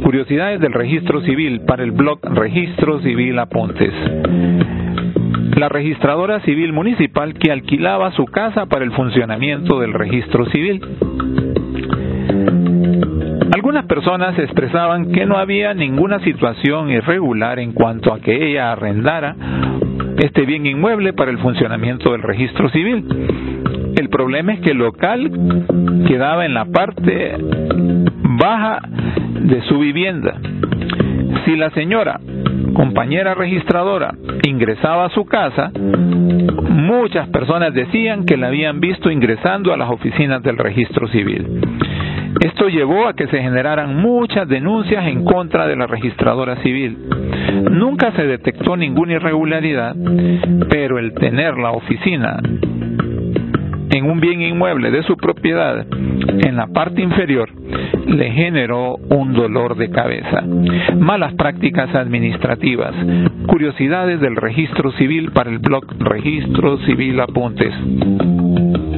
Curiosidades del registro civil para el blog Registro Civil Apuntes. La registradora civil municipal que alquilaba su casa para el funcionamiento del registro civil. Algunas personas expresaban que no había ninguna situación irregular en cuanto a que ella arrendara este bien inmueble para el funcionamiento del registro civil. El problema es que el local quedaba en la parte baja de su vivienda. Si la señora, compañera registradora, ingresaba a su casa, muchas personas decían que la habían visto ingresando a las oficinas del registro civil. Esto llevó a que se generaran muchas denuncias en contra de la registradora civil. Nunca se detectó ninguna irregularidad, pero el tener la oficina en un bien inmueble de su propiedad en la parte inferior le generó un dolor de cabeza. Malas prácticas administrativas. Curiosidades del registro civil para el blog Registro Civil Apuntes.